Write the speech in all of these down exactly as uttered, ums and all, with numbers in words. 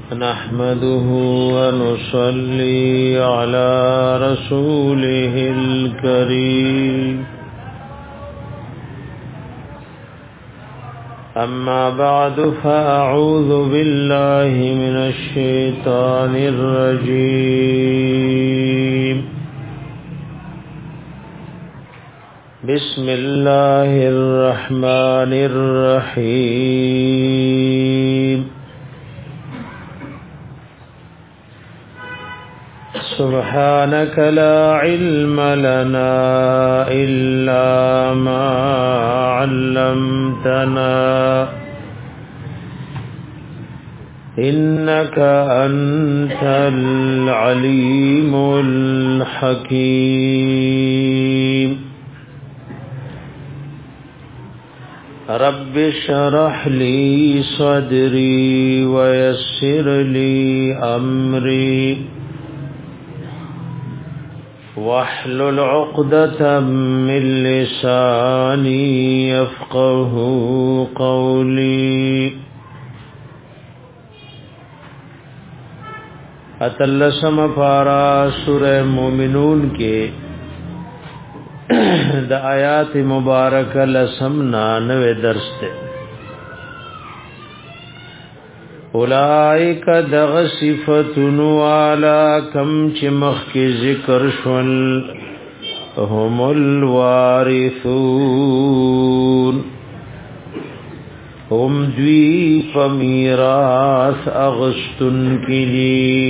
نحمده ونصلي على رسوله الكريم أما بعد فأعوذ بالله من الشيطان الرجيم بسم الله الرحمن الرحيم سبحانك لا علم لنا إلا ما علمتنا إنك أنت العليم الحكيم رب اشرح لي صدري ويسر لي أمري واحلل عقدة من لساني يفقه قولي اتلسم پارا سورہ مومنون کے دا آیات مبارک لسم نانوے درس تے اولائک دغ صفتن والا کم چمخ کی ذکر شول هم الوارثون هم دوی فمیراث اغسطن کلی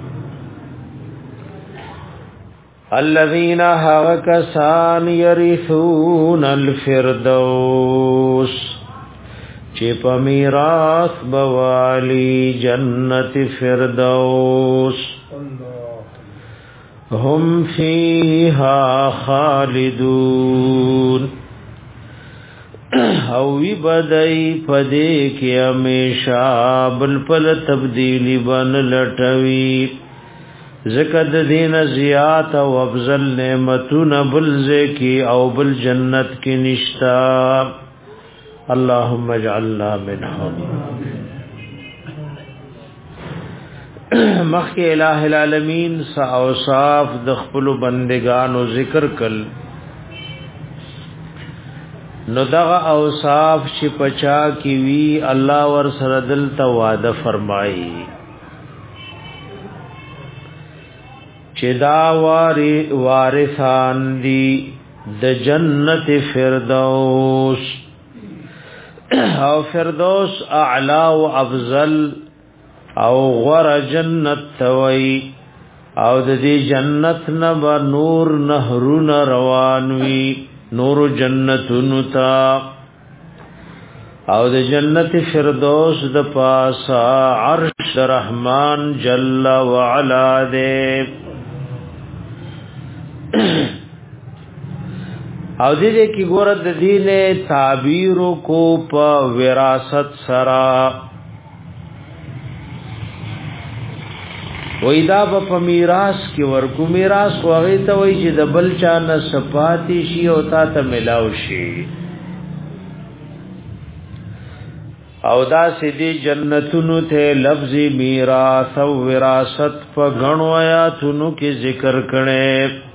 الذین حقسان یرثون الفردوس چه پا میراث بوالی جنت فردوس هم فیها خالدون اوی بدئی پدے کی امیشا بلپل تبدیلی بن لٹوی زکد دین زیات و افضل نعمتون بلزے کی او بل جنت کی نشتا اللهم اجعلنا منهم مخی الہ العالمین سا اوصاف دخپل بندگان و ذکر کل نو دغه اوصاف چې پچا کی وی الله ور سره دل ته وعده فرمایي چې دا واری وارثان دي د جنت فردوس او فردوس اعلا و افضل او غور جنت توي او د دې جنت نه نور نهرون روانوي نور جنتون تا او د جنت فردوس د پاسا عرش رحمان جل وعلا دې او دې کې ګور د دین تعبیر کو په وراثت سرا وېدا په میراث کې ورکو میراث واغې ته وې چې د بل چا نه صفاتی شي او تا ته ملاو شي او دا سدي جنتونو ته لفظ میراث او وراثت په غنو آیاتونو کې ذکر کړي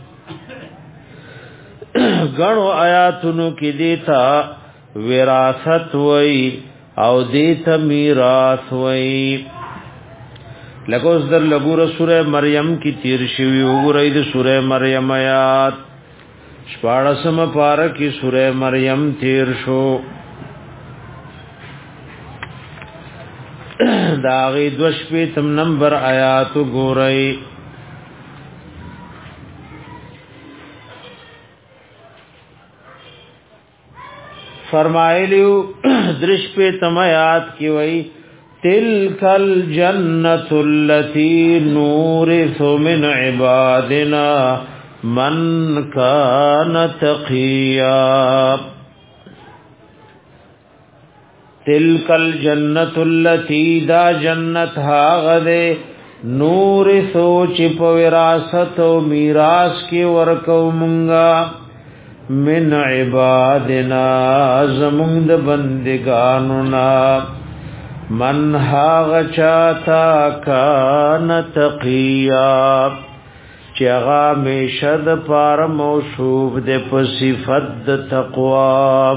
غنو آیاتونو کې دیتا وراثت وای او دیتا میراث وای لکه اوس در لګور سوره مریم کی تیر شوی وګورئ د سوره مریم آیات شپاړسم پارا کی سوره مریم تیر شو داغي دوش په تم نمبر آیات وګورئ فرمایلیو درش په تمات کی وای تلک الجنۃ التي نورث من عبادنا من كان تقيا تلک الجنۃ التي دا جنت هاغه نورث چې په وراثت او میراث کې ورکو مونږه من عبادنا زمون د بندگانو نا من هاغ چاہتا کان تقیا چغا میشد پار موصوف دے په صفت د تقوا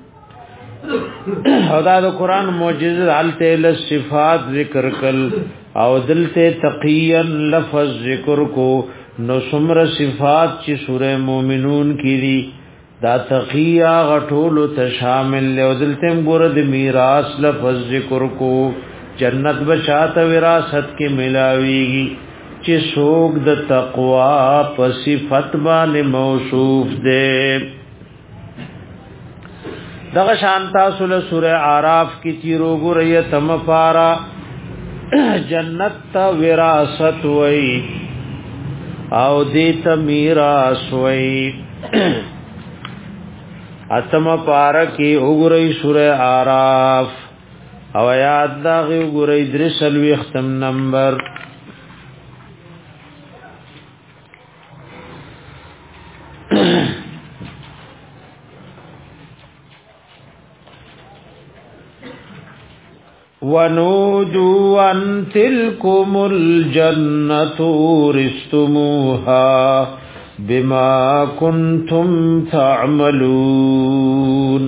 او دا د قران معجزه حالته ل صفات ذکر کل او دلته تقیا لفظ ذکر کو نو سمر صفات چې سوره مومنون کی دي دا تقیا غټول ته شامل له دلته ګور د میراث لفظ ذکر کو جنت بشات وراثت کې ملاويږي چې سوق د تقوا په صفت باندې موصوف ده دغه شانتا سوره سوره اعراف کی تیرو ګریه تم پارا جنت تا وراثت وای او دیت میراث وای اتم پارا کی وګری سوره اعراف او یاد دا وګری درسل وی ختم نمبر ونودوا أن تلكم الجنة ورثتموها بما كنتم تعملون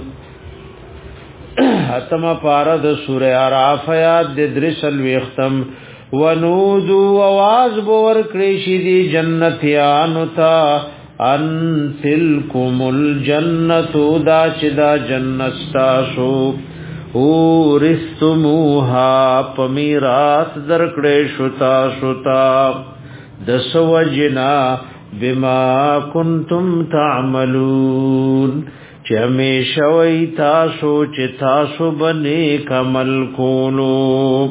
ختم پارد سورہ اعراف آیات د درسل وختم ونودوا आवाज بور کړي دي جنتیانو تا ان تلكم الجنة دا چې دا جنت تاسو ورثتموها پمیرات درکړې شتا شتا د سوجنا بما کنتم تعملون چې همیشه وي تاسو چې تاسو باندې کمل کولو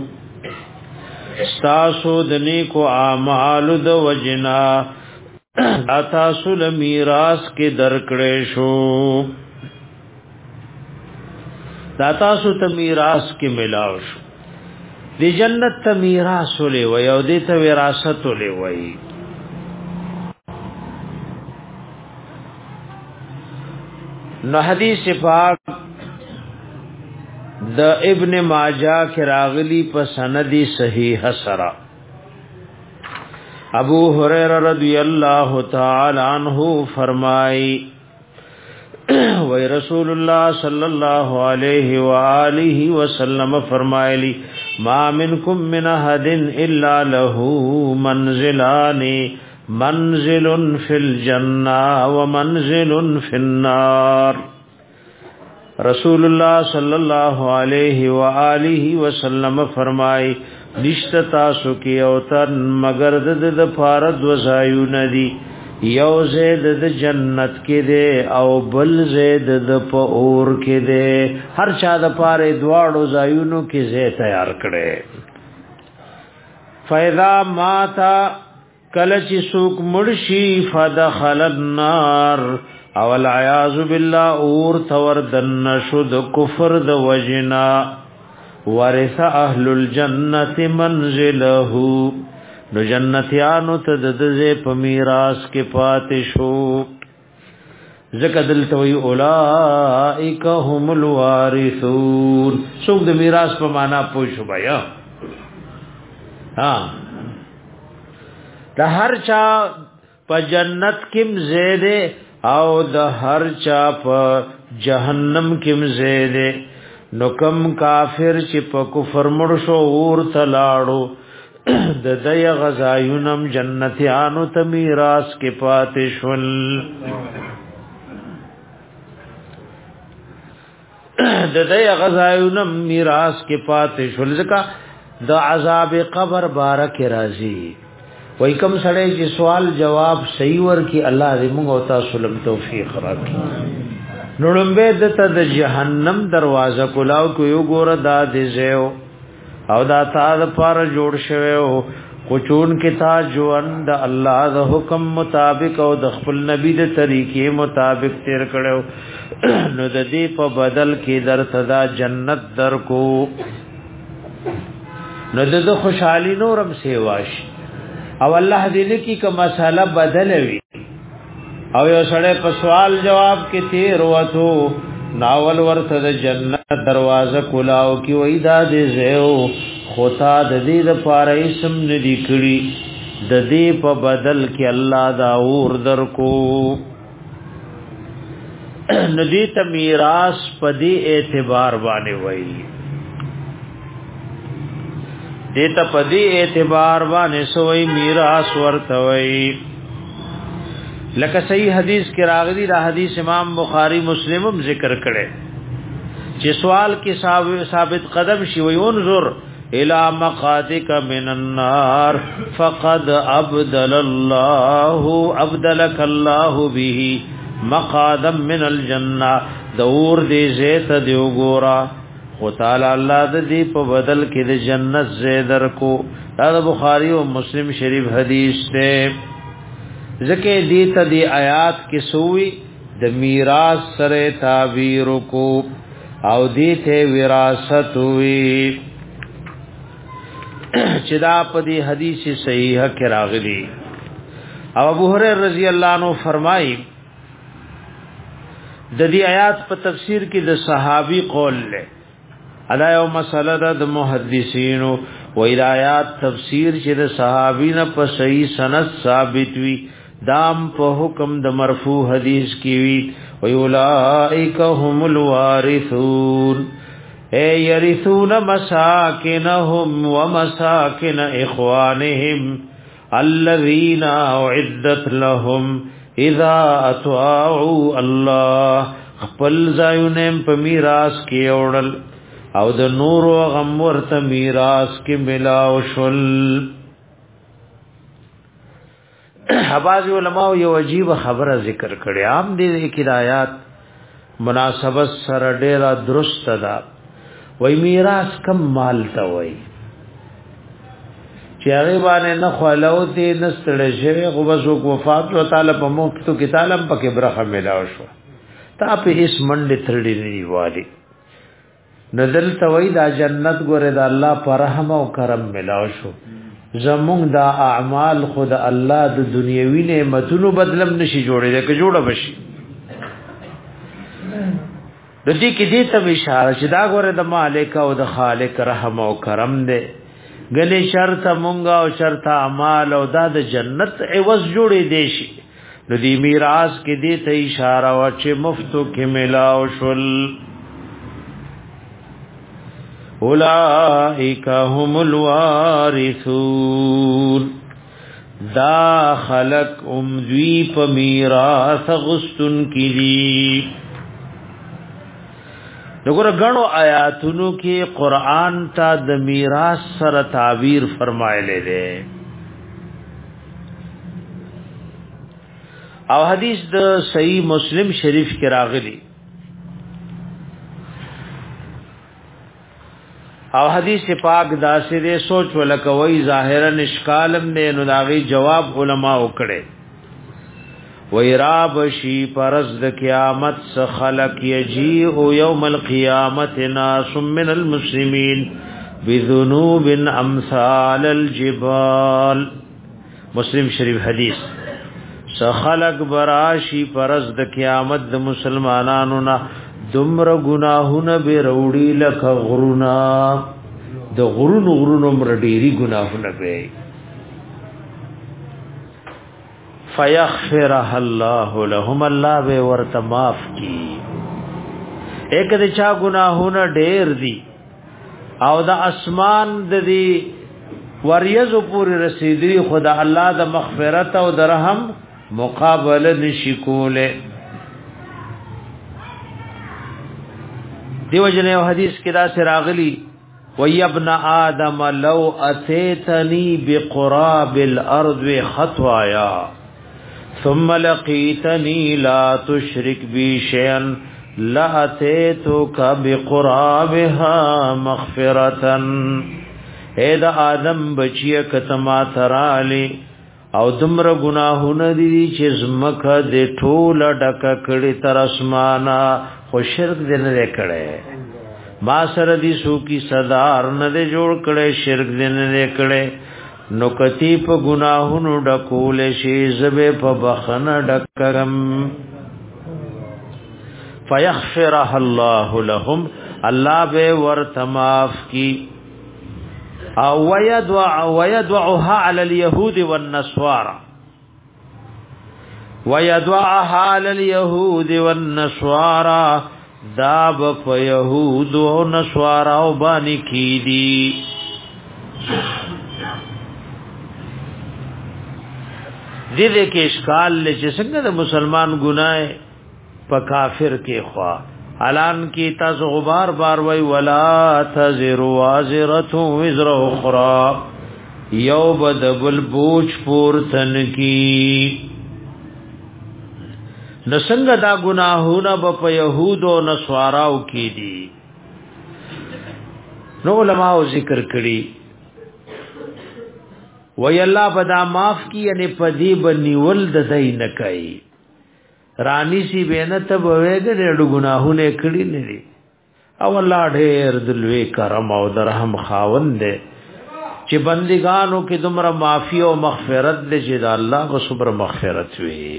تاسو د نیکو اعمال د وجنا تاسو له میراث کې درکړې شو دا تاسو ته میراث کې ملاو شو دی جنت ته میراث ولې وای او دې ته وراثت ولې وای نو حدیث پاک د ابن ماجه کې راغلی په سندی صحیح سرا ابو هريره رضی الله تعالی عنہ فرمای وی رسول اللہ صلی اللہ علیہ وآلہ وسلم فرمائلی ما منکم من احد الا له منزلان منزل فی الجنہ ومنزل فی النار رسول اللہ صلی اللہ علیہ وآلہ وسلم فرمائی نشت تاسو کی اوتن مگر د فارد وزایو ندی یو زید د جنت کې ده او بل زید د په اور کې ده هر چا د پاره دواړو زایونو کې زې تیار کړي فاذا ماتا کله چې سوق مرشي فدخل النار او العیاذ بالله اور تور دن شد کفر د وجنا ورث اهل الجنه منزله نو جنتیانو ته د دې په میراث کې پاتې شو زکه دلته وی اولائک هم الوارثون څوک د میراث په معنا پوه شو بیا ها د هر چا په جنت کې زیاده او د هر چا په جهنم کې زیاده نو کم کافر چې په کفر مړ شو اور تلاړو د دای غزایونم جنتیانو ته میراث کې پاتې شول د دای غزایونم میراث کې پاتې شول ځکه د عذاب قبر بارک راضی وای کوم سړی چې سوال جواب صحیح ورکی الله دې موږ او تاسو لم توفیق راکړي نړمبه د د جهنم دروازه کولاو کو یو ګور دا دې زیو او دا تا د پار جوړ شوی او کوچون کې تا ژوند الله د حکم مطابق او د خپل نبی د طریقې مطابق تیر کړو نو د دې په بدل کې در صدا جنت در کو نو د خوشحالي نورم سیواش او الله دې لکی کوم مساله بدل وی او یو سړی په سوال جواب کې تیر وته ناول ورته د جنت دروازه کلاو کی وېدا دې زو خطا د دې د پاره اسم ندی کړی د دې په بدل کې الله دا اور درکو ندی ته میراث په دې اعتبار باندې وایي دې ته په دې اعتبار باندې سوې میراث ورته وایي لکه صحیح حدیث کې راغلی دا حدیث امام بخاری مسلم هم ذکر کړي چې سوال کې ثابت قدم شي وي انظر الى مقادك من النار فقد ابدل الله ابدلك الله به مقادا من الجنه دور دې زیت دی وګورا خو تعالی الله دې په بدل کې د جنت زیدر کو دا بخاری او مسلم شریف حدیث ته ذکر دی تا دی آیات کی سوئی د میراث سره تعبیر کو او دی ته وراثت ہوئی چدا پدی حدیث صحیح کې راغلی او ابو هريره رضی الله عنه فرمایي د دې آیات په تفسیر کې د صحابي قول له ادا یو مسله د محدثینو و آیات تفسیر چې د صحابین په صحیح سند ثابت وي دام په حکم د مرفوع حدیث کی وی ویولائک هم الوارثون اے یرثون مساکنهم ومساکن اخوانهم الذين اعدت لهم اذا اطاعوا الله خپل ځایونه په میراث کې اورل او د نور او غم ورته میراث کې ملاو شول حباز علماء یو عجیب خبره ذکر کړي عام دي هدایات مناسبت سره ډیره درست ده وای میراث کم مال ته وای چې هغه باندې نه خلو دي نستړي شي خو بس وفات او تعالی په موږ ته کې تعالی پکې برخه ملاو شو تا په هیڅ منډه ترډي نه والی نزل توي دا جنت ګوره دا الله پر رحم او کرم ملاو شو زمونږ دا اعمال خود الله د دنیوي نعمتونو بدلم نشي جوړېږي که جوړه بشي د دې کې دې ته اشاره چې دا غره د مالک او د خالق رحم او کرم دې غلې شرط مونږه او شرط اعمال او دا د جنت عوض جوړې دي شي نو دې میراث کې دې ته اشاره وا چې مفتو کې ملاو شول اولائک هم الوارثون دا خلق امدوی پا میراث غستن کی دی دګور غنو آیاتونو کې قران تا د میراث سره تعبیر فرمایلی دی او حدیث د صحیح مسلم شریف کې راغلی او حدیث پاک داسې دې سوچ ولکوي ظاهرا اشکالم دې نو داغي جواب علما وکړي ویراب شی پرز د قیامت س خلق یجیء یوم القیامت ناس من المسلمین بذنوب امثال الجبال مسلم شریف حدیث س خلق براشی پرز د قیامت د مسلمانانو نا دمر گناہونه به روړي لکه غرونا د غرونو غرونو مر ډيري گناہونه به فیغفرها الله لهم الله به ورته معاف کی ایک د چا گناہونه ډېر دي او د اسمان د دې وریزو پوری رسیدلی خدا الله د مغفرت او د رحم مقابله نشي کوله دیو جن یو حدیث کې دا سره راغلی وی ابن آدم لو اتیتنی بقراب الارض خطوایا ثم لقیتنی لا تشرک بی شیئا لا اتیتک بقرابها مغفرتا اے دا آدم بچی کتما ترالی او دمر گناہونه دي چې زمکه د ټوله ډک کړي تر اسمانه خو شرک دې نه کړي ما سره دي سو کی صدار نه دې جوړ کړي شرک دې نه کړي نو کتی په گناہونو ډکول شي زبه په بخنه ډکرم فیغفرها الله لهم الله به ورتماف کی او ويدع ويدعها على اليهود والنصارى ويدعها على اليهود والنصارى داب فيهود ونصارى وبانی کی دی دې دې کې اشکال لچ څنګه د مسلمان ګناه په کافر کې خوا اعلان کی تاسو غبار بار وی ولا تزر وازره وزر اخرى یو بدبل بوج پورتن کی نسنګ دا گناهونه په يهودو نسواراو کی دي نو علماء ذکر کړي وی الله بدا معاف کی یعنی پدی بنیول د دای نه کوي رانی سی بینت بویګ ډېر ګناهونه کړی نه دي او الله ډېر دلوي کرم او درهم خاوند دي چې بندګانو کې دمر معافی او مغفرت دې چې د الله کو صبر مغفرت وي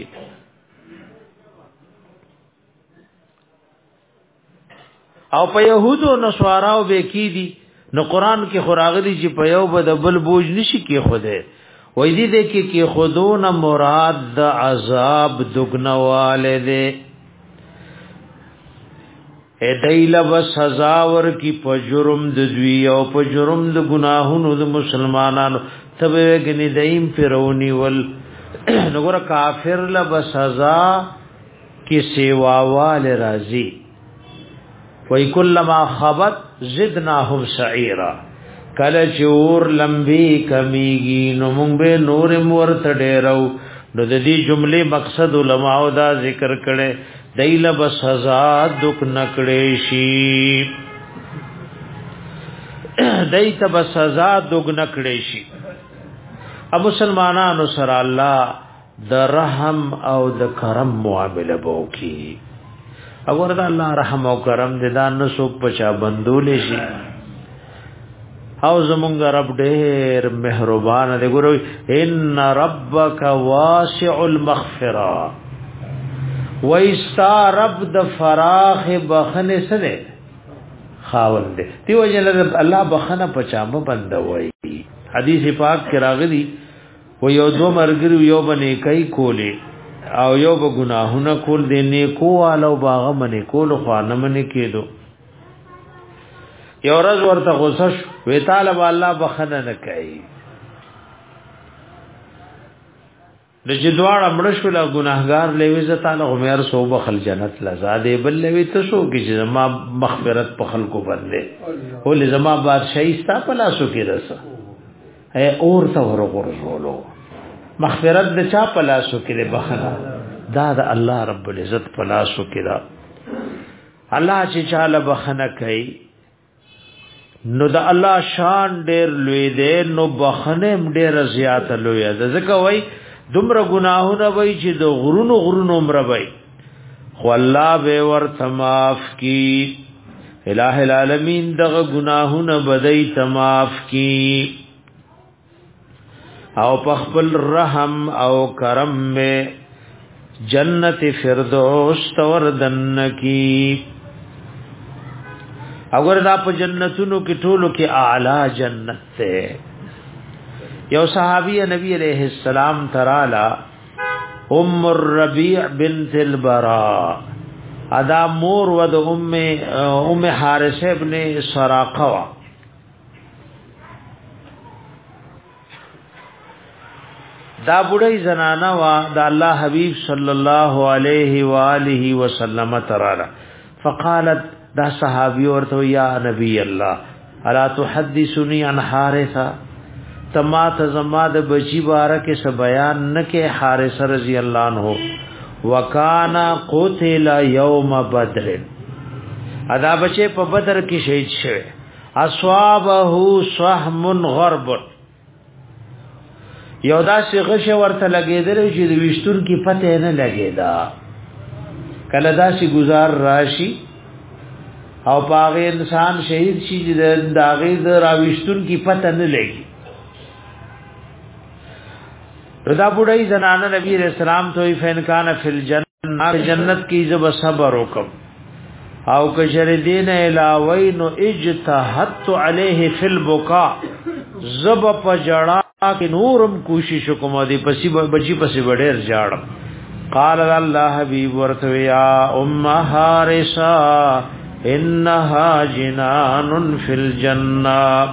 او په يهودو نصاراو به کی دي نو قران کې خراغلی چې په یو بدبل بوج نشي کې خوده وې دې دې کې کې خودون مراد د عذاب دغنواله دې اې دایله بس سزا ور کی په جرم د دوی او په جرم د ګناهونو د مسلمانانو تبه غني دایم فرعونی ول نګور کافر ل بس سزا کی سیوا وال راضی وی کلما خبت زدناهم سعیرا کله چور لمبی کمیگی نو مونږ به نور مور تډیرو نو د دې جمله مقصد علماء دا ذکر کړي دایله بس سزا دک نکړې شي دایته بس سزا دک نکړې شي اب مسلمانانو سره الله د رحم او د کرم معامله وکي اور دا الله رحم او کرم دې دا نسو پچا بندول شي او زمونږ رب ډېر مهربان دی ګورو ان ربک واسع المغفرة وایستا رب د فراخ بخنه سره خاوند دی دیو جل الله بخنه پچا م بندوي حدیث پاک کې راغلی و یو دو مرګ یو باندې کوي کوله او یو به گناهونه کول دي نیکو والو باغ منی کول خو نه منی کېدو یو ورځ ورته غوسه وی طالب الله بخنه نه کوي د جدواړه مړ شو له ګناهګار لوي ز تعالی عمر سو بخل جنت لزاده بل لوي ته سو کې چې ما مغفرت په خلکو باندې ول زما بادشاہي ستا په لاسو کې رسه اے اور ته ورغورځولو مغفرت د چا په لاسو کې ده بخنه دا د الله رب العزت په لاسو کې ده الله چې چاله بخنه کوي نو د الله شان ډېر لوی دی نو بخنه ډېر زیات لوی ده ځکه وای دومره ګناهونه وای چې د غرونو غرونو عمر وای خو الله به ورته معاف کی الٰه العالمین دغه ګناهونه بدای تماف کی او پخپل رحم او کرم میں جنت فردوس توردن کی اگر دا په جنتونو کې ټولو کې اعلی جنت ته یو صحابی نبی علیہ السلام ترالا ام الربیع بنت البراء ادا مور ود ام ام حارث ابن سراقه دا بډای زنانا وا دا الله حبیب صلی الله علیه و آله وسلم ترالا فقالت دا صحابی ورته یا نبی الله الا تحدثني عن حارثه تما تزما د بچی بارکه س بیان نکه حارث رضی الله عنه وکانا قتل یوم بدر ادا بچه په بدر کې شهید شوه اصحابه سهم غرب یو داسې غشه ورته لګیدل چې د وشتون کې پته نه لګیدا کله داسې گزار راشي او پاغه انسان شهید شي د داغه د راوشتون کې پته نه لګي رضا بډای زنانه نبی رسول الله ته فین کان فی الجنه جنت کی زب صبر وکم او کشر دین علاوه نو اجتهدت علیه فی البکاء زب پجڑا کہ نورم کوشش کوم دی پسی بچی پسی وډیر جاړم. قال الله حبیب ورته یا ام حارثه انها جنان فی الجنه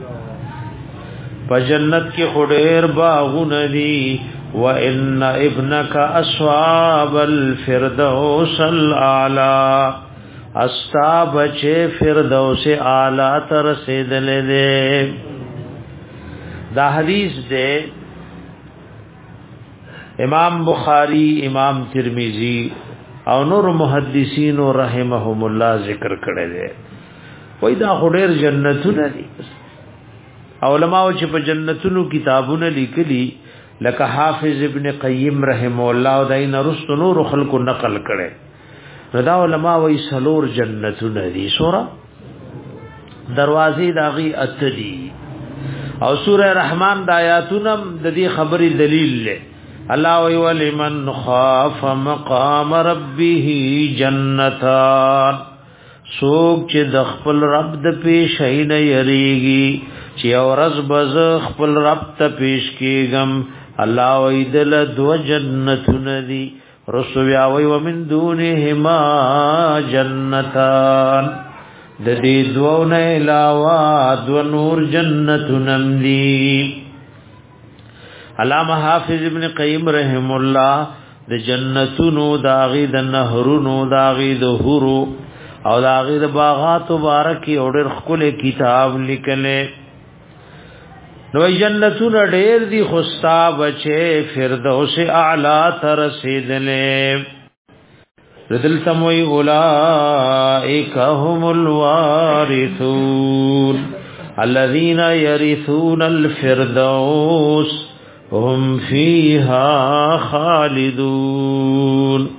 فجنت کی خډیر باغون دی و ان ابنک اصحاب الفردوس الاعلى استا بچے فردوس اعلی تر رسیدل دے. دا حدیث دے امام بخاری امام ترمذی او نور محدثین رحمهم الله ذکر کړی دی. وای دا خډیر جنتونه دي. علماء چې په جنتونو کتابونه لیکلي لکه حافظ ابن قیم رحم الله او دین رست نور خلق نقل کړي. رضا علماء وای سلور جنتونه دي. سورہ دروازې داغي اتدي او سورہ رحمان د آیاتونو د دې خبري دلیل له الله وی ولمن خاف مقام ربه جنتان سوک چې د خپل رب د پیشین یریږي چې اورز بز خپل رب ته پیش کیږم الله وی دل دو جنتون دی رسو بیا وی ومن دونهما جنتان د دې دوه نه علاوه دو نور جنتون دی. علامہ حافظ ابن قیم رحم الله د جنتونو داغي د نهرونو داغي د هورو او داغي د باغات مبارکي اور خپل کتاب لیکله. نو جنتونو ډېر دي خوستا بچي فردوس اعلی تر رسیدلې. ردل تموي اولائک هم الوارثون الذين يرثون الفردوس هم فيها خالدون.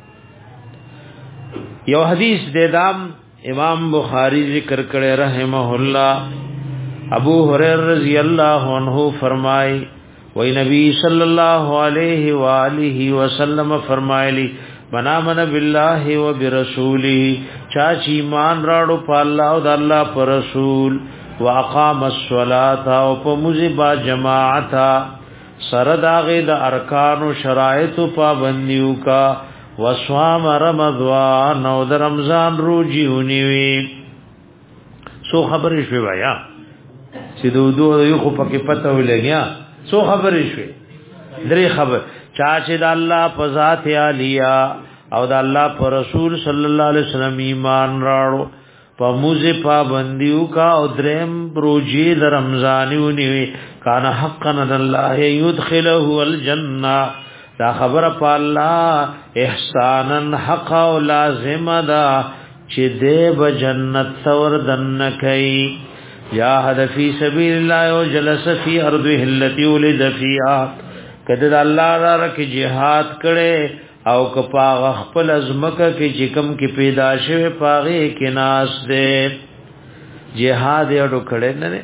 یو حدیث دے دام امام بخاری ذکر کرے رحمہ اللہ. ابو ہریرہ رضی اللہ عنہ فرمائے وی نبی صلی اللہ علیہ وآلہ وسلم فرمائے لی من آمن باللہ و برسولہ چاچی ایمان راڑو پا اللہ و دا اللہ پا رسول و اقام الصلاة و پا مزبا جماعتا سرداغی دا ارکان و شرائط و پابندیو کا وصوام رمضان او دا رمضان روجیونیوی. سو خبرش بی بایا چی دو دو یو خو پاکی پتاوی لگیا سو خبرش بی دری خبر چاچی دا اللہ پا ذات عالیا او دا اللہ پا رسول صلی اللہ علیہ وسلم ایمان راڑو پا موزی پابندیو کا او درم روجی دا رمضانیو نیوی کانا حقا ند اللہ یدخلہو الجنہ دا خبر پا اللہ احسانا حقا و لازم دا چی دے بجنت توردن کئی جاہد فی سبیل اللہ و جلس فی ارضوی حلتی ولد فیہا کدد اللہ را رکی جہاد کرے او کپاغ خپل ازمکا کی چکم کی پیدا شوی پاغی کی ناس دے جہاد اڈو کڑے ننے.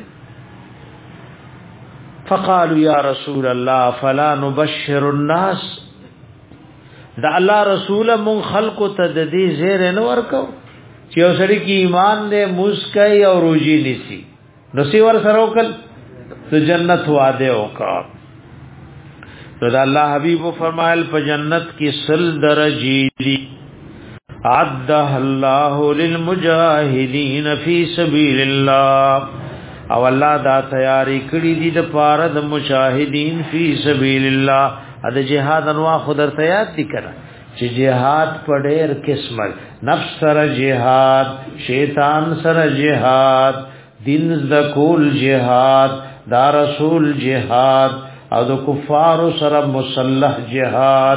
فقالوا یا رسول اللہ فلا نبشر الناس دا اللہ رسول من خلق تددی زیر نور کو چیو سڑی کی ایمان دے مسکئی اور روجی نسی نسی ور سروکل تو جنت وعدے ہوکا. تو دا اللہ حبیب فرمائل پا جنت کی سل درجی دی عدہ اللہ للمجاہدین فی سبیل اللہ او اللہ دا تیاری کری دی دا پارد مجاہدین فی سبیل اللہ اد جہاد انواع خودر تیار دی کرا چی جہاد پڑیر قسمت نفس سر جہاد شیطان سر جہاد دین دکول جہاد دا رسول جہاد او د کفار سره مسلح جهاد.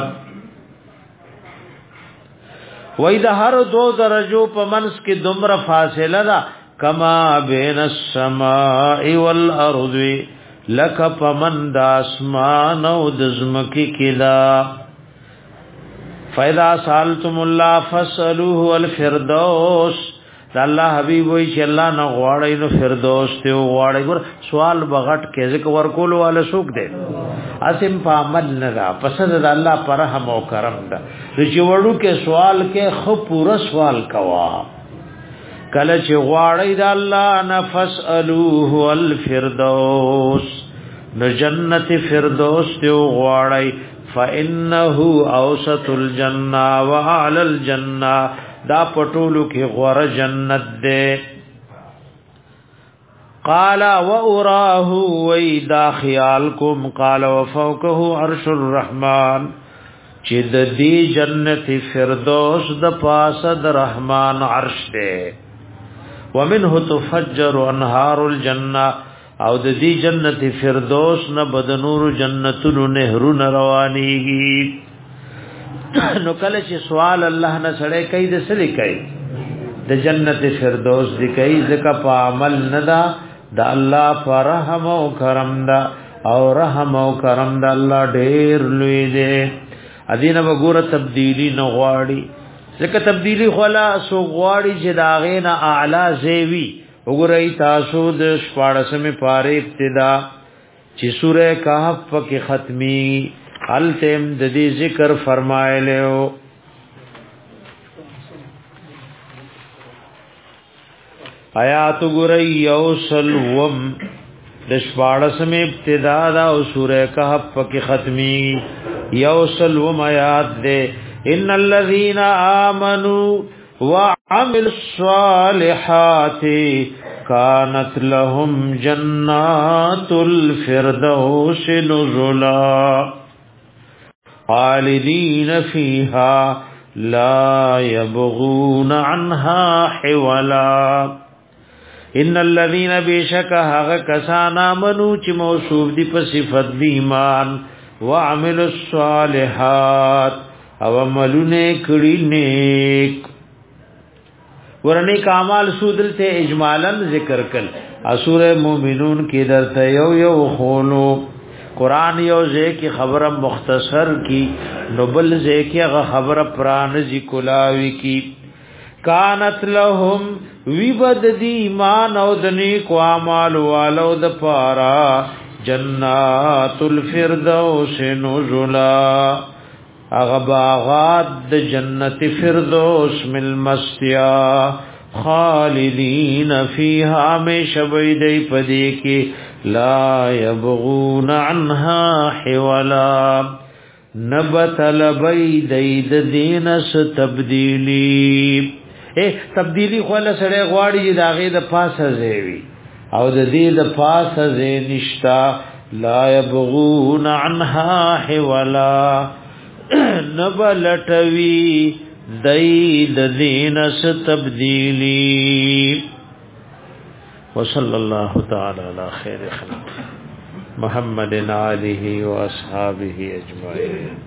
وای د هر دو درجو په منس کې دومره فاصله ده کما بین السماء والارض لک پمن د اسمان او د زمکی کې دا. فاذا سالتم الله فسلوه الفردوس دا الله حبيب وی چې الله نه غواړي نو فردوس ته غواړي. ګور سوال بغټ کې ذکر ورکول والا څوک دی؟ اسیم په عمل نه دا پسند د الله پر رحم او کرم دا چې وړو کې سوال کې خو پورا سوال کوا. کله چې غواړي د الله نفس الوه الفردوس نو جنت فردوس ته غواړي. فانه اوسط الجنه واعلى الجنه دا پټولو کې غور جنت ده. قال واراه ويدا خيالكم قال وفوقه عرش الرحمن چې د دې جنت فردوس د پاسه د رحمان عرش ده. ومنه تفجر انهار الجنه او د دې جنت فردوس نه بدنور جنتونو نهرونه روانيږي. نو کله چې سوال الله نه سره کوي د سلی کوي د جنت فردوس دی کوي ځکه په عمل نه دا د الله پر رحم او کرم دا او رحم او کرم دا الله ډېر لوی دی. ادینه وګوره تبدیلی نه غواړي ځکه تبدیلی خلا سو غواړي چې دا غینه اعلی زیوی. وګورئ تاسو د شپاړسمه پاره ابتدا چې سوره کهف کې ختمي التم د دې ذکر فرمایلو. آیات ګورئ یوسل وم د شپاړسمه ابتدا دا او سوره کهف کې ختمي یوسل وم آیات ده. ان الذين امنوا وعملوا الصالحات كانت لهم جنات الفردوس نزلا خالدين فيها لا يبغون عنها حولا. ان الذين بشكها كسان امنوا چې موصوف دي په صفت د ایمان وعملوا الصالحات او عملونه کړي نیک. ورنه کمال سودل ته اجمالا ذکر کړل. سوره مومنون کې درته یو یو خونو قران یو ځکه خبره مختصر کی نوبل ځکه خبره پران ذی کلاوی کی. کانت لهم وبد دی ایمان او د نیک اعمال والو د پارا جنات الفردوس نزلا اغباغات د جنت فردوس مل مستیا خالدین فیها مشبیدی پدی کی لا يبغون عنها حولا نبت لبیدی د دینس تبدیلی. اے تبدیلی خواله سره غواړي د هغه د پاسه زیوی او د دې د پاسه زی نشتا. لا يبغون عنها حولا نبلټوي دای د دینس تبدیلی. وصلى الله تعالى على خير خلق محمد آله واصحابه اجمعين.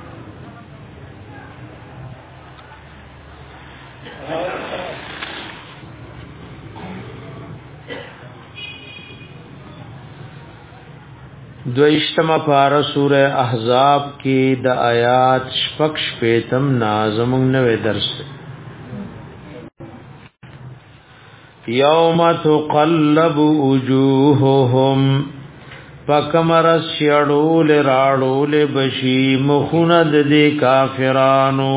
دویشتمه پارا سوره احزاب کې د آیات شپږ شپیتم نازمون نوې درس. یوم تقلب وجوههم فکمرس شړول راړول بشی مخند د کافرانو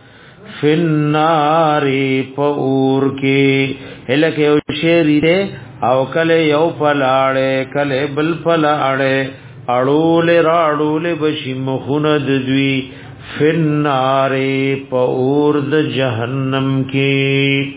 فنار پور کې هلکه او شری او کله یو پلاړې کله بل پلاړې اړول راړول بشی مخند دوی فنار پور د جهنم کې.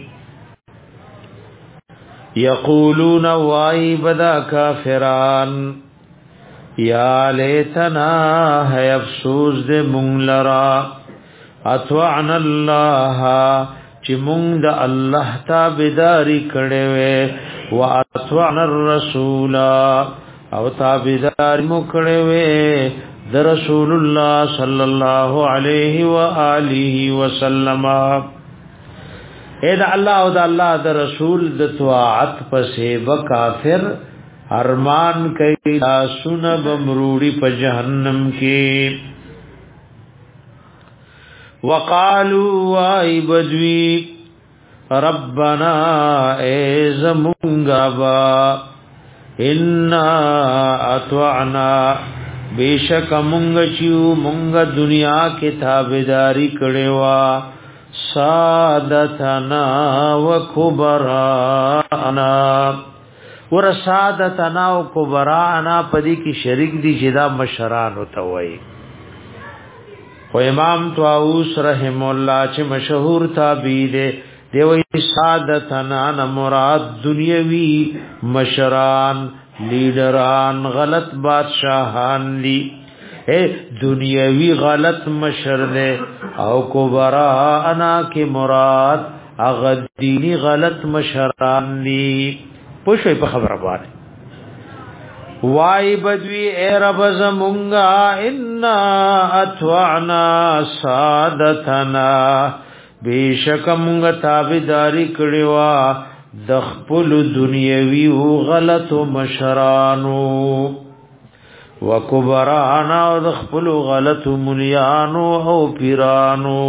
یقولون وای بدا کافران یا لیتنا ہے افسوس دے مونږ لرا اطعنا الله چې مونږ د الله تابعداري کړې وې او اطعنا الرسول او تابعداري مو کړې وې د رسول الله صلی الله علیه و آله وسلم. اے دا الله او دا الله دا رسول د طاعت پسې و کافر ارمان کوي دا سن بمروړي په جهنم کې. وقالوا وای بدوی ربنا ایزمونگا با انا اتوعنا بیشک مونگ چیو مونگ دنیا کی تابداری کڑیوا سادتنا و کبرانا ور سادتنا و کبرانا پدی کی شریک دی جدا مشرانو توئی و امام طاووس رحم الله چې مشهور تابعی دی دیوی سادتنا نمراد دنیاوی مشران لیڈران غلط بادشاہان لی اے دنیاوی غلط مشر دے او کبرانا کی مراد اغد دینی غلط مشران لی پوشوی پا خبر بانے وائی بدوی اے رب زمونگا انا اتوعنا سادتنا بیشک مونږ تابعداري کړوا د خپل دنیوي او غلط مشرانو وکبرانا او د خپل غلط مليانو او پیرانو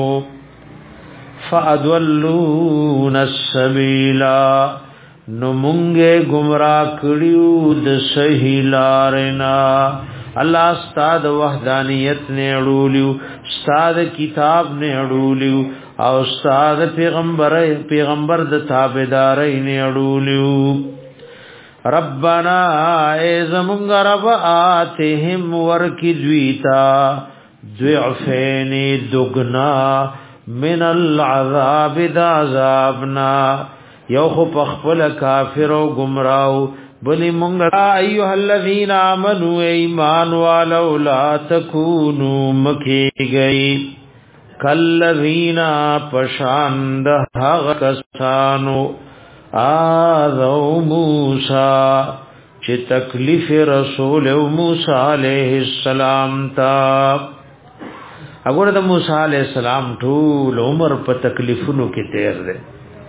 فادولون السبيل نو مونږه گمراه کړیو د صحیح لارنا الله استاد وحدانیت نے اڑولیو استاد کتاب نے اڑولیو او استاد پیغمبر پیغمبر د تابعداري نه اړولیو ربنا ایزمون رب آتهم ورکی دویتا ضعفین دگنا من العذاب دا عذابنا یو خو پخپل کافر او گمراو بلی مونږه ایها الذین آمنوا ایمان والو لا تکونوا مکیږي کلذین پشاند هغه کسانو آذو موسی چې تکلیف رسول موسی علیہ السلام تا وګوره د موسی علیہ السلام ټول عمر په تکلیفونو کې تیر دی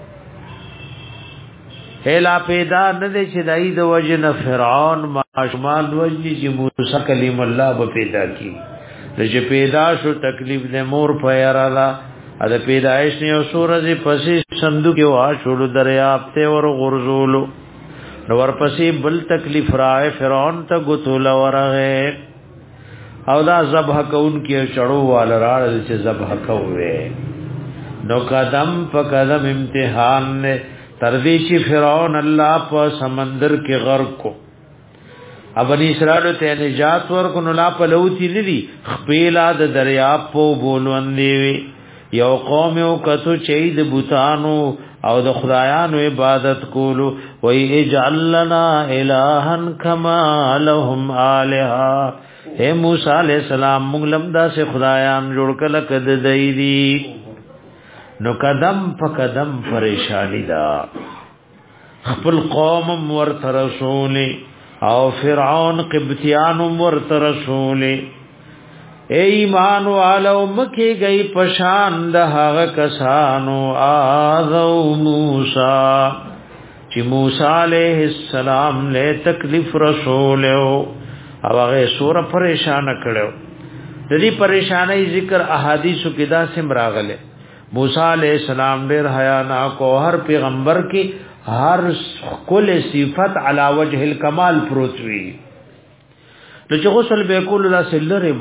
هلا پیدا نه دي چې دای د وجن فرعون ماشمال وجني چې موسی کلیم الله به پیدا کی چې پیدا شو تکلیف د مور پیرالا د پیدائش نه سورج پسې صندوق کې وا شو دریاب ته ور غرزولو نو ورپسې بل تکلیف راي فرعون ته غتول ورغه او دا ذبح کون کې چړو وال راړل چې ذبح کوي نو قدم په قدم امتحان نه تردیشی فرعون اللہ پا سمندر کے غرق کو اب بنی اسرائیل ته نجات ورکو نو لا پلوتی ندی خپیلا د دریاب پو بولوان دیوی یو قوم یو کتو چید بوتانو او د خدایانو عبادت کولو وی اجعل لنا الہن کما لهم آلہا اے موسیٰ علیہ السلام مغلم دا سے خدایان جوڑ کلک ددائی دی نو قدم په قدم پریشانی دا خپل قوم ورت رسول او فرعون قبطیان ورت رسول ایمان والو مکی گئی پشان د هغه کسانو اذو موسی چې موسی علیہ السلام له تکلیف رسول او هغه سور پریشان کړو د دې پریشانای ذکر احادیثو کې دا سم راغله موسی علیہ السلام ډیر حیا نا کو هر پیغمبر کی هر کل صفت علی وجه الکمال پروتوی نو چې غسل به کول لا سلره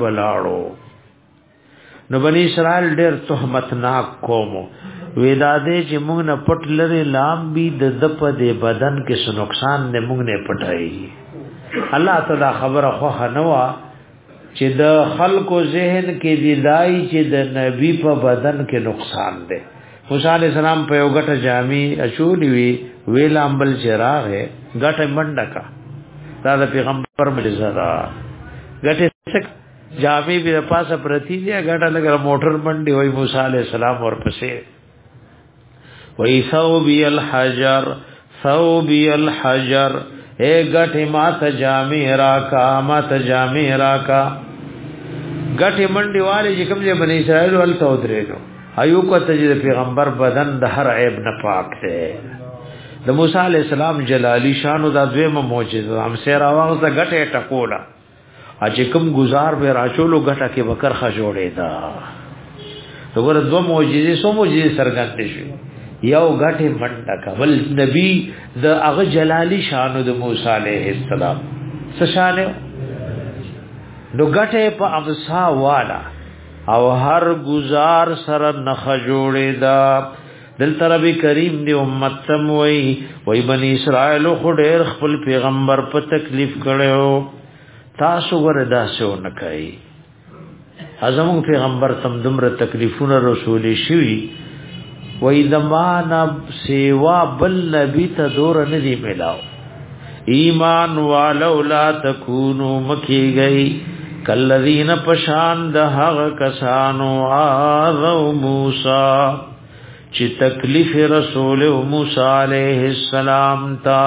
بلاړو نو بنی اسرائیل ډیر تهمت ناک قوم وېدادې چې موږ نه پټ لري لام بي د دپ د بدن کې څه نقصان نه موږ نه پټای الله تعالی خبره خو نوا چې د خلکو ذهن کې دیدای چې د نبی په بدن کې نقصان ده موسی علیہ السلام په یو غټه جامي اچولې وی ویل امبل چراغ غټه منډکا دا د پیغمبر معجزه ده غټه جامي په پاسه پرتی دی غټه لګره موټر منډي وای موسی علیہ السلام ورپسې وای ثوبی الحجر ثوبی الحجر اے غټه ماته جامي راکا ماته جامي راکا غټه منډي والے چې کوم ځای بنی اسرائیل ول تو درېنو ایو کو ته چې پیغمبر بدن د هر عیب نه پاک دی د موسی علی السلام جلالی شان او د دویمه معجزه هم سیر اواز د غټه ټکولا چې کوم گزار به راچولو غټه کې وکر خ جوړې دا وګوره دو معجزې سو معجزې سرګندې شي یو غټه منډه کول نبی د هغه جلالی شانو د موسی علیہ السلام څه شانو نو غټه په امسا والا او هر گزار سره نخ جوړې دا دل تربی کریم دی امت تم وای وای بنی اسرائیل خو ډېر خپل پیغمبر په تکلیف کړو تاسو وردا سو نکای ازمون پیغمبر تم دمر تکلیفونه رسول شي وای دمانه سیوا بل نبی ته دور نه دی ملاو ایمان والو لا تکونو مکی گئی کلذین پشان د هغه کسانو آذو موسی چې تکلیف رسول موسی علیہ السلام تا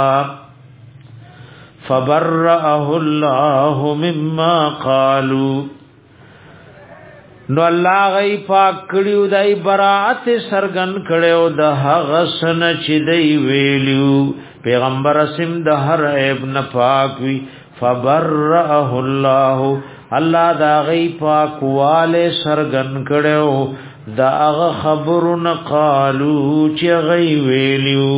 فبرأه الله مما قالوا نو الله غي پاک کړیو دای برائت سرغن کړو د هغه سن چې دی ویلو پیغمبر اسم د هر عیب نه پاک وی فبرأه الله الله دا غي پاک والے سرغن کړو دا هغه خبرونه قالو چې غي ویلو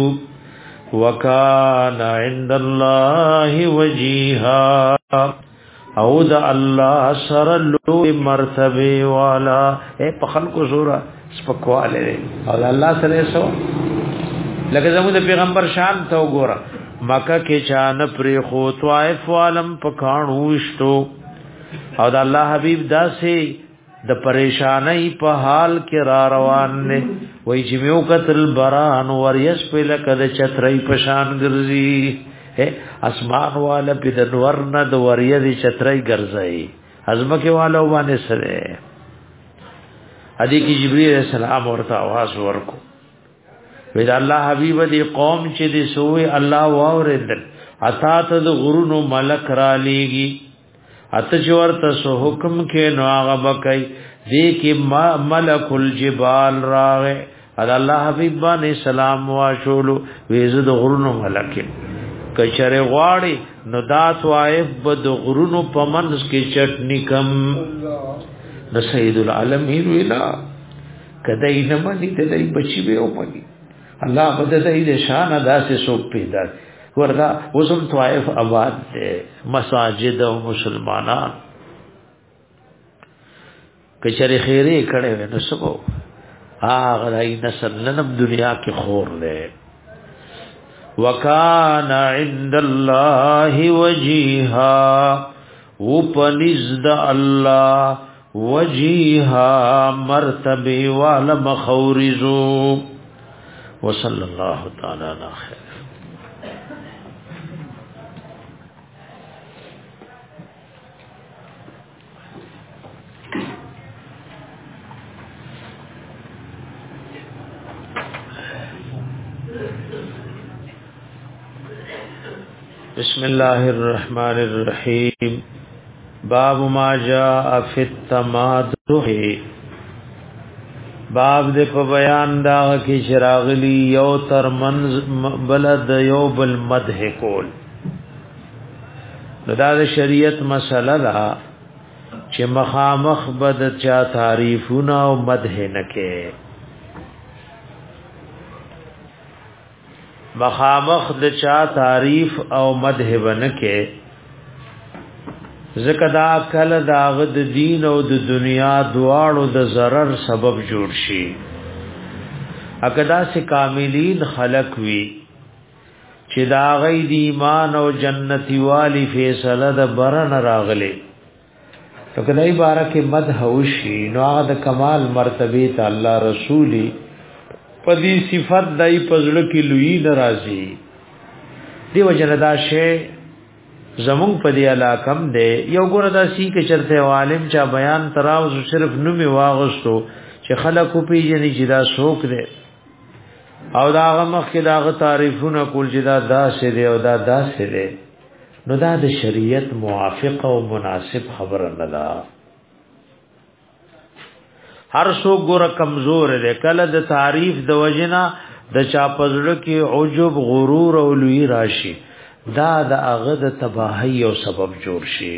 وکانا عند الله وجيها او دا الله سره لوی مرتبه والا اے په خلکو زورا سپکواله او الله سره سو لکه زموږ د پیغمبر شان ته وګوره مکه کې چان پرې خو طائف عالم پکانو وشتو او د الله حبیب داسې د پریشانای په حال کې را روان نه وای چې میو قتل بران وریس په لکه د چترای پشان ګرځي اسمان والا په د نور نه د وریه د چترای ګرځي ازمکه والا باندې سره ادي کې جبرئیل السلام ورته आवाज ورکو وې د الله حبیب دی قوم چې دی سوې الله واوریدل اتا ته د غرونو ملک را لېږي اته چورته سو حکم کې نو هغه بکای دې کې ملک الجبال راغه الله حبیب باندې سلام واشولو وېزه د غرونو ملک کچره غواړي نو دات وایب بد غرونو پمنس کې چټنی کم د سید العالمین ویلا کدی نه باندې دای بچي به او پني الله بده دې شان ادا سے سو پیدا وردا وسم طائف آباد دے مساجد او مسلمانان کچره خیره کړه نو سبو هغه دای نسل نن دنیا کې خور لے وکانا عند الله وجيها وپنزد الله وجيها مرتبه والا مخورزو وصلى الله تعالى على خير بسم الله الرحمن الرحيم باب ما جاء في التمادح باب دې په بیان دا کې شراغلی یو تر منز بلد یو بل مدح کول دا د شریعت مسله ده چې مخامخ بد چا تعریفونه او مدح نکې مخامخ د چا تعریف او مدح بنکه زکه دا کله داغ د دین او د دنیا دواړو د zarar سبب جوړ شي اګدا سے کاملین خلق وی چې دا غي د ایمان او جنتی والی فیصله د برن راغله تو کدی بارکه مدح وشي نو هغه د کمال مرتبه ته الله رسولي پدی صفت دای پزړه کې لوی ناراضي دیو جندا شه زمون پدی علاقم دے یو ګور داسی کې چرته عالم چا بیان تراوز صرف نومي واغستو چې خلکو پیژني چې دا شوق دے او دا غمخ کې دا غ تعریفونه کول چې دا داسې دی او دا داسې دی نو دا د شریعت موافق او مناسب خبره نه ده هر څو ګور کمزور دی کله د تعریف د وجنا د چا پزړه کې عجب غرور او لوی راشي دا د هغه د تباہی او سبب جوړ شي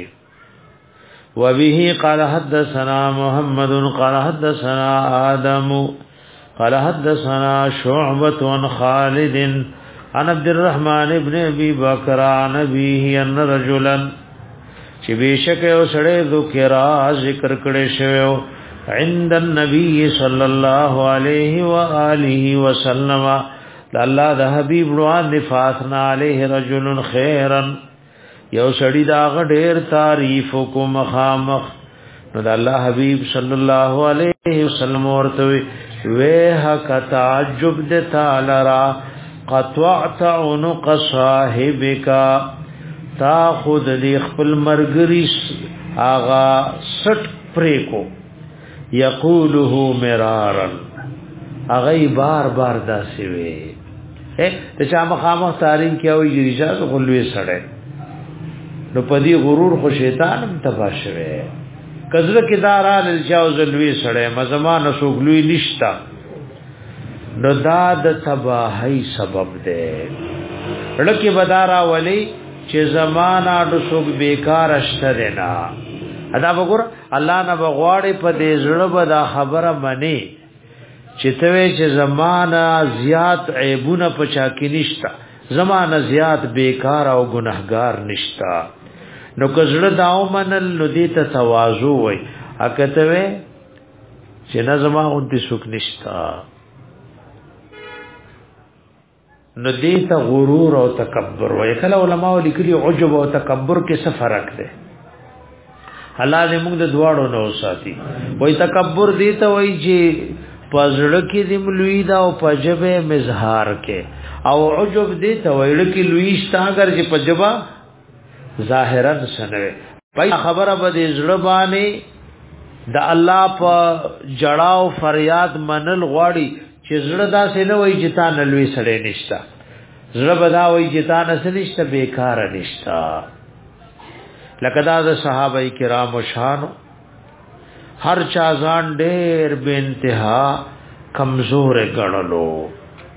و به قال حدثنا محمد قال حدثنا آدم قال حدثنا شعبة عن خالد عن عبد الرحمن ابن ابي بکر عن ابيه ان رجلا چې بشک یو سړی ذکر ذکر کړي شوی عند النبي صلى الله عليه واله وسلم الله د حبيب روان نفاثنا عليه رجل خيرا یو سړی دا غډیر تعریف کو مخامخ نو د الله حبيب صلى الله عليه وسلم ورته وه کا تعجب د تعالی را قطعت عنق صاحبک تاخذ دی خپل مرګریس آغا سټ پرې کو یقوله مرارا اغه بار بار داسې وي اے ته چا مخامخ تعلیم کیوي رجال غلوي سړی نو پدی غرور خو شیطان هم تباشوي کزله کې داران الجاو زلوي سړی مزمان سوغلوي نشتا نو دا د تباہی سبب ده لکه بدارا ولی چې زمانہ د سوګ بیکار اشته نه ادا وګور الله نه بغواړي په دې زړه به دا خبره منی چې ته چې زمانہ زیات عیبونه پچا کې نشتا زمانہ زیات بیکار او گناهګار نشتا نو کزړه داو منل نو دې ته تواضع وای اکته چې نه زما اونتی سوک نشتا نو دې ته غرور او تکبر وای کله علماء لیکلي عجب او تکبر کې څه فرق دی الله دې موږ د دواړو نو ساتي وای تکبر دې ته وای چې پزړه کې دې ملوي دا او پجبه مظهار کې او عجب دې ته وای لکه لوی شتاګر چې پجبا ظاهرا سنوي پای خبره به دې زړه باندې د الله په جړاو فریاد منل غواړي چې زړه داسې نه وای چې تا نه لوي سړی نشتا زړه بدا وای چې تا نه نشته بیکار نشتا لکه دا د صحابه کرام شانو هر چا ځان ډېر بے انتها کمزور غړلو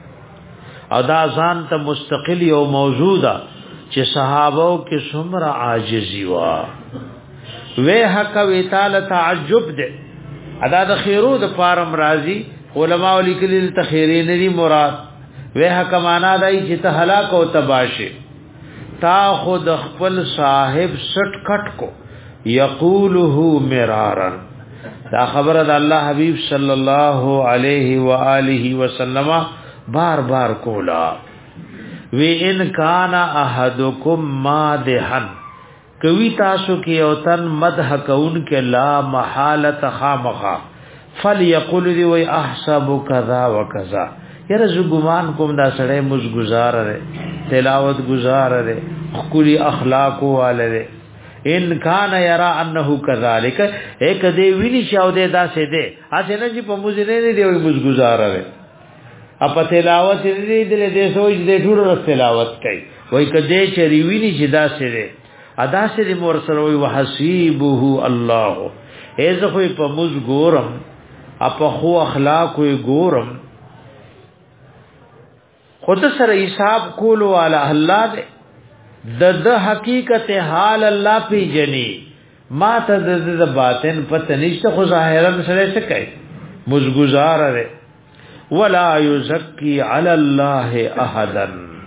او دا ځان ته مستقل یو موجوده چې صحابو کې څومره عاجزي وا وې حق وی تعالی تعجب دې ادا د خیرو د پارم راضي علماء لیکل تخیرین دی مراد وه کمانا دای چې ته هلاک او تباشه تا خود خپل صاحب سټ کټ کو یقوله مرارا دا خبره د الله حبیب صلی الله علیه و آله وسلم بار بار کولا وی ان کان احدکم مادحن کوي تاسو کې او تن مدح کون کې لا محاله خامخا فليقل ذي وي احسب كذا وكذا یره ز ګمان کوم دا سړی مز گزار لري تلاوت گزار لري خولي اخلاق والے ان کان یرا انه كذلك ایک دی ویني شاو دے دا سه دے اسه نه چې په مز نه دی وي مز گزار لري اپ تلاوت دې دې دې سوچ دې ټول رس تلاوت کوي وای کدی چې ویني چې دا سه دے ادا سه مور سره وي وحسيبه الله ایزه خو په مز ګورم اپا خو اخلاق وی ګورم خود سره حساب کولو والا الله دې د د حقیقت حال الله پی جنی ما ته د باطن پته نشته خو ظاهرا سره څه کوي مزګزار ره ولا یزکی علی الله احدا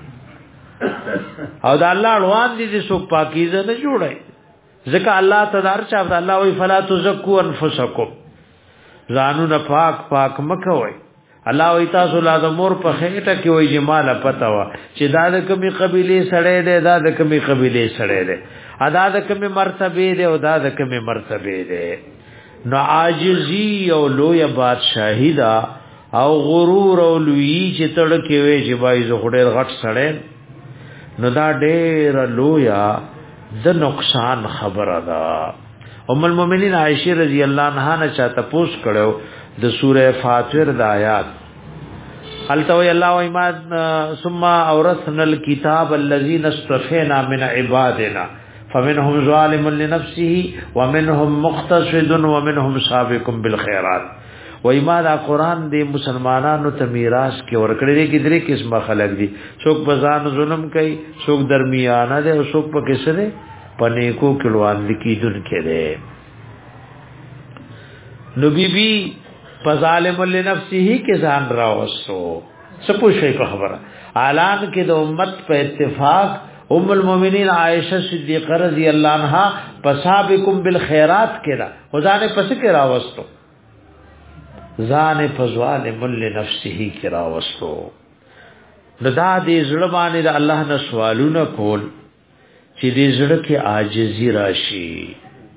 او دا الله روان دي چې سو پاکیزه نه جوړای ځکه الله تدار چا الله وی فلا تزکو انفسکم زانو نه پاک پاک مکوي الله وی تاسو لازم مور په خېټه کې وای جماله پتا وا چې دا د کمی قبيله سړې ده دا د کمی قبيله سړې ده ادا د کمی مرتبه ده او دا د کمی مرتبه ده نو عاجزی او لوی بادشاہی دا او غرور او لوی چې تړ کې وي چې بای زه خډیر غټ سړې نو دا ډېر لویا د نقصان خبره ده ام المؤمنین عائشہ رضی اللہ عنہا نے چاته پوس کړو د سوره فاطر د آیات التوی الله و ایمان ثم اورثنا الكتاب الذين اصطفينا من عبادنا فمنهم ظالم لنفسه ومنهم مقتصد ومنهم سابق بالخيرات و ایمان قرآن دی مسلمانانو ته میراث کې ورکړي کې درې قسمه خلک دي څوک بزان ظلم کوي څوک درمیانه ده او څوک په کې سره پنه کو کلوان لکی دن کې ده نو بی بی فظالم لنفسه کې ځان راوستو سپو شي په خبره اعلان کې د امت په اتفاق ام المؤمنین عائشہ صدیقہ رضی اللہ عنہا پسابقم بالخيرات کړه خدانه پس کې راوستو ځان په ظالم لنفسه کې راوستو ندا دې زړه باندې د الله نه سوالونه کول چې دې زړه کې عاجزي راشي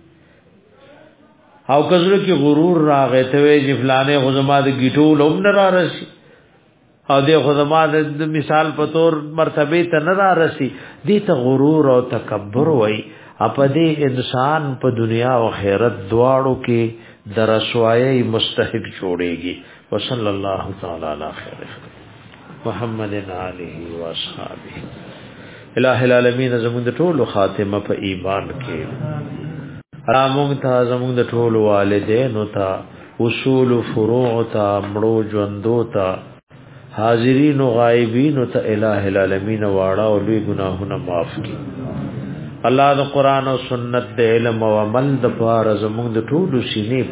او کزړه کې غرور راغی ته وی چې فلانه غزما د گیټو لوم نه را رسی او دې غزما د مثال په تور مرتبه ته نه را رسی دې ته غرور او تکبر وای اپ دې انسان په دنیا او آخرت دواړو کې د رسوایی مستحق جوړيږي وصلی الله تعالی علی خیر محمد علیه و اصحابہ الہ العالمین زموږ د ټولو خاتمه په ایمان کې رامونږ ته زموږ د ټولو والدینو ته اصول فروع ته مړو ژوندو ته حاضرین او غایبین ته الہ العالمین واړه او لوی ګناهونه معاف کړي الله د قران او سنت د علم او عمل د پاره زموږ د ټولو سینې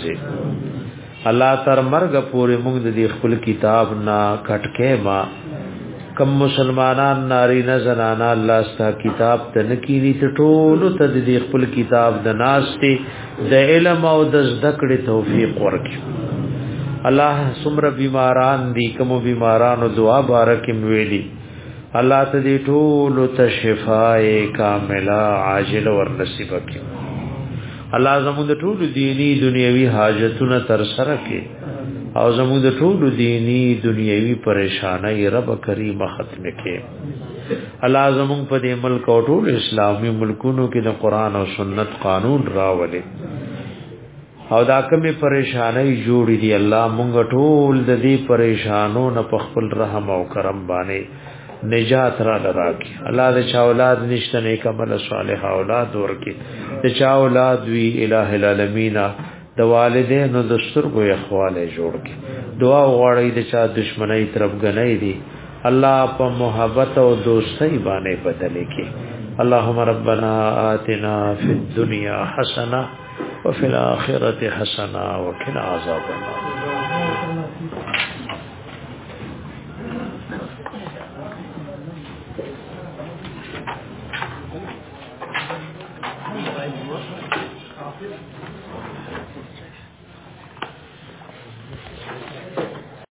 پرانځي الله تر مرګ پورې موږ د خپل کتاب نا کټکه ما کم مسلمانان ناری نه زنانا الله ستا کتاب ته نکینی ته ټول ته د خپل کتاب د ناشته د علم او د ذکر توفیق ورکړي الله سمره بیماران دي کوم بیمارانو دعا بارکم ویلي الله ته دې ټول ته شفای کامله عاجل ور نصیب کړي الله زموږ ټول دینی دنیوي حاجتونه تر سره کړي او زموږ د ټول دینی دنیوي پریشانای رب کریم ختم کړي الله زموږ په دې ملک او ټول اسلامي ملکونو کې د قران او سنت قانون راولي او دا کومه پریشانای جوړې دي الله مونږ ټول د دې پریشانو نه په خپل رحم او کرم باندې نجات را لراکي الله د چا اولاد نشته نیک عمل صالح اولاد ورکي د چا اولاد وی الہ العالمین د والدینو د سترګو اخواله جوړ کی دعا وغواړی د چا دشمنی طرف غنۍ دي الله په محبت او دوستۍ باندې بدل کی اللهم ربنا آتنا فی الدنیا حسنه وفي الاخره حسنه وقنا عذاب النار